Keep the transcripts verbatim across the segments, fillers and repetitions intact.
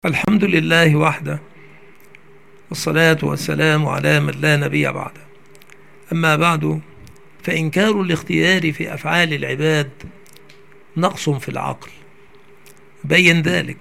الحمد لله وحده، والصلاة والسلام على من لا نبي بعده. أما بعد، فإنكار الاختيار في أفعال العباد نقص في العقل. بين ذلك: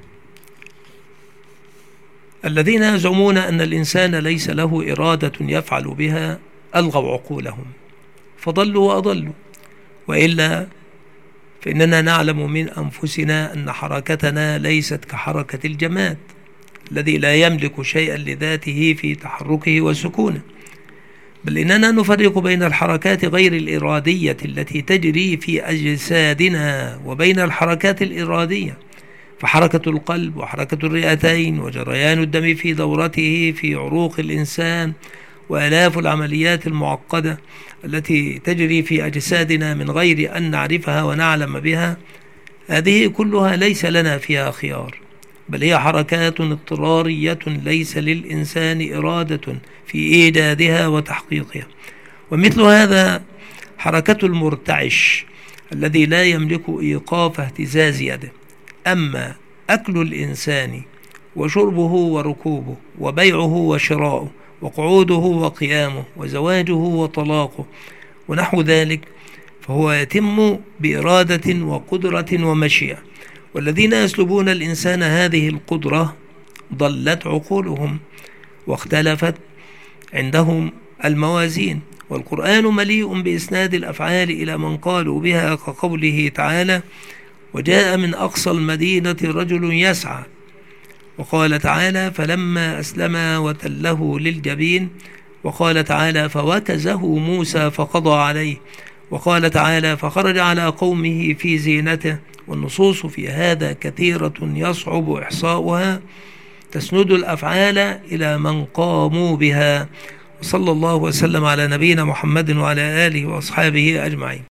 الذين يزعمون أن الإنسان ليس له إرادة يفعل بها ألغوا عقولهم فضلوا وأضلوا، وإلا فإننا نعلم من أنفسنا أن حركتنا ليست كحركة الجماد الذي لا يملك شيئا لذاته في تحركه وسكونه، بل إننا نفرق بين الحركات غير الإرادية التي تجري في أجسادنا وبين الحركات الإرادية، فحركة القلب وحركة الرئتين وجريان الدم في دورته في عروق الإنسان وآلاف العمليات المعقدة التي تجري في أجسادنا من غير أن نعرفها ونعلم بها، هذه كلها ليس لنا فيها خيار، بل هي حركات اضطرارية ليس للإنسان إرادة في إيجادها وتحقيقها. ومثل هذا حركة المرتعش الذي لا يملك إيقاف اهتزاز يده. أما أكل الإنسان وشربه وركوبه وبيعه وشراؤه وقعوده وقيامه وزواجه وطلاقه ونحو ذلك فهو يتم بإرادة وقدرة ومشيئة، والذين يسلبون الإنسان هذه القدرة ضلت عقولهم واختلفت عندهم الموازين. والقرآن مليء بإسناد الأفعال إلى من قالوا بها، كقوله تعالى: وجاء من أقصى المدينة رجل يسعى. وقال تعالى: فلما أسلم وتله للجبين. وقال تعالى: فوكزه موسى فقضى عليه. وقال تعالى: فخرج على قومه في زينته. والنصوص في هذا كثيرة يصعب إحصاؤها، تسند الأفعال إلى من قاموا بها. وصلى الله وسلم على نبينا محمد وعلى آله وأصحابه أجمعين.